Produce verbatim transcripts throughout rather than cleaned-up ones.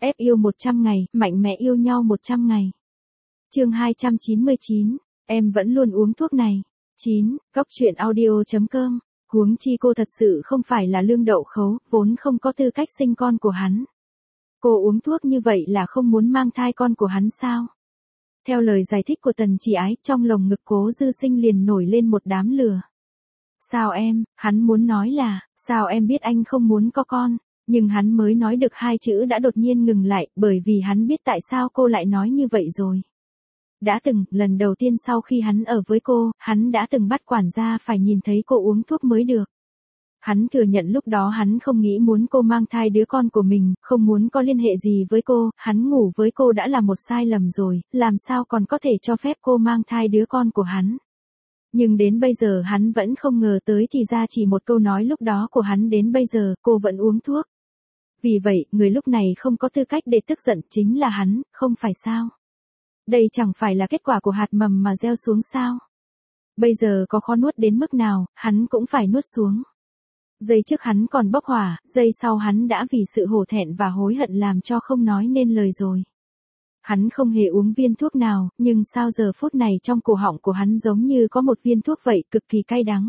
Ép yêu một trăm ngày, mạnh mẽ yêu nhau một trăm ngày. Chương hai trăm chín mươi chín, em vẫn luôn uống thuốc này. chín. Góc truyện audio chấm com. Huống chi cô thật sự không phải là lương đậu khấu, vốn không có tư cách sinh con của hắn. Cô uống thuốc như vậy là không muốn mang thai con của hắn sao? Theo lời giải thích của Tần Chỉ Ái, trong lồng ngực Cố Dư Sinh liền nổi lên một đám lửa. Sao em, hắn muốn nói là, sao em biết anh không muốn có con? Nhưng hắn mới nói được hai chữ đã đột nhiên ngừng lại, bởi vì hắn biết tại sao cô lại nói như vậy rồi. Đã từng, lần đầu tiên sau khi hắn ở với cô, hắn đã từng bắt quản gia phải nhìn thấy cô uống thuốc mới được. Hắn thừa nhận lúc đó hắn không nghĩ muốn cô mang thai đứa con của mình, không muốn có liên hệ gì với cô, hắn ngủ với cô đã là một sai lầm rồi, làm sao còn có thể cho phép cô mang thai đứa con của hắn. Nhưng đến bây giờ hắn vẫn không ngờ tới thì ra chỉ một câu nói lúc đó của hắn đến bây giờ cô vẫn uống thuốc. Vì vậy, người lúc này không có tư cách để tức giận chính là hắn, không phải sao? Đây chẳng phải là kết quả của hạt mầm mà gieo xuống sao? Bây giờ có khó nuốt đến mức nào, hắn cũng phải nuốt xuống. Giây trước hắn còn bốc hỏa, giây sau hắn đã vì sự hổ thẹn và hối hận làm cho không nói nên lời rồi. Hắn không hề uống viên thuốc nào, nhưng sao giờ phút này trong cổ họng của hắn giống như có một viên thuốc vậy, cực kỳ cay đắng.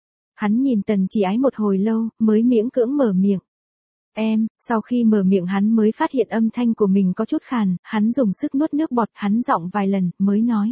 Hắn nhìn Tần Chỉ Ái một hồi lâu, mới miễn cưỡng mở miệng. Em, sau khi mở miệng hắn mới phát hiện âm thanh của mình có chút khàn, hắn dùng sức nuốt nước bọt, hắn giọng vài lần, mới nói.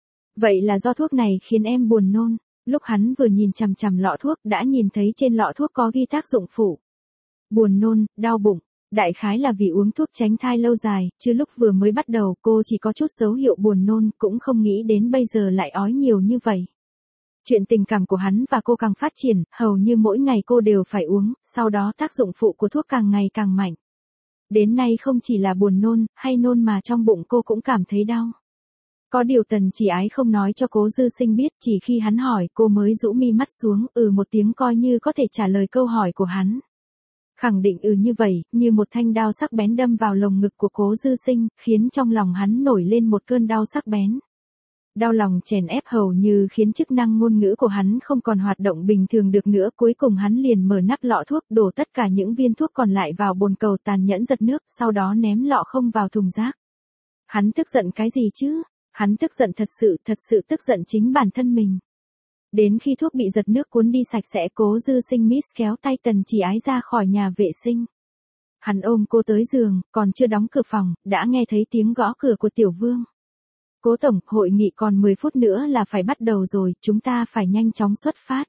Vậy là do thuốc này khiến em buồn nôn. Lúc hắn vừa nhìn chằm chằm lọ thuốc, đã nhìn thấy trên lọ thuốc có ghi tác dụng phụ. Buồn nôn, đau bụng. Đại khái là vì uống thuốc tránh thai lâu dài, chứ lúc vừa mới bắt đầu cô chỉ có chút dấu hiệu buồn nôn, cũng không nghĩ đến bây giờ lại ói nhiều như vậy. Chuyện tình cảm của hắn và cô càng phát triển, hầu như mỗi ngày cô đều phải uống, sau đó tác dụng phụ của thuốc càng ngày càng mạnh. Đến nay không chỉ là buồn nôn, hay nôn mà trong bụng cô cũng cảm thấy đau. Có điều Tần Chỉ Ái không nói cho Cố Dư Sinh biết, chỉ khi hắn hỏi cô mới rũ mi mắt xuống, ừ một tiếng coi như có thể trả lời câu hỏi của hắn. Khẳng định ừ như vậy, như một thanh đao sắc bén đâm vào lồng ngực của Cố Dư Sinh, khiến trong lòng hắn nổi lên một cơn đau sắc bén. Đau lòng chèn ép hầu như khiến chức năng ngôn ngữ của hắn không còn hoạt động bình thường được nữa, cuối cùng hắn liền mở nắp lọ thuốc, đổ tất cả những viên thuốc còn lại vào bồn cầu, tàn nhẫn giật nước, sau đó ném lọ không vào thùng rác. Hắn tức giận cái gì chứ? Hắn tức giận thật sự, thật sự tức giận chính bản thân mình. Đến khi thuốc bị giật nước cuốn đi sạch sẽ, Cố Dư Sinh miss kéo tay Tần Chỉ Ái ra khỏi nhà vệ sinh. Hắn ôm cô tới giường, còn chưa đóng cửa phòng, đã nghe thấy tiếng gõ cửa của Tiểu Vương. Cố tổng, hội nghị còn mười phút nữa là phải bắt đầu rồi, chúng ta phải nhanh chóng xuất phát.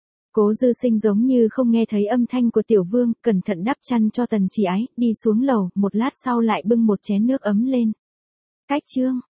Cố Dư Sinh giống như không nghe thấy âm thanh của Tiểu Vương, cẩn thận đắp chăn cho Tần Chỉ Ái, đi xuống lầu, một lát sau lại bưng một chén nước ấm lên. Cách chương.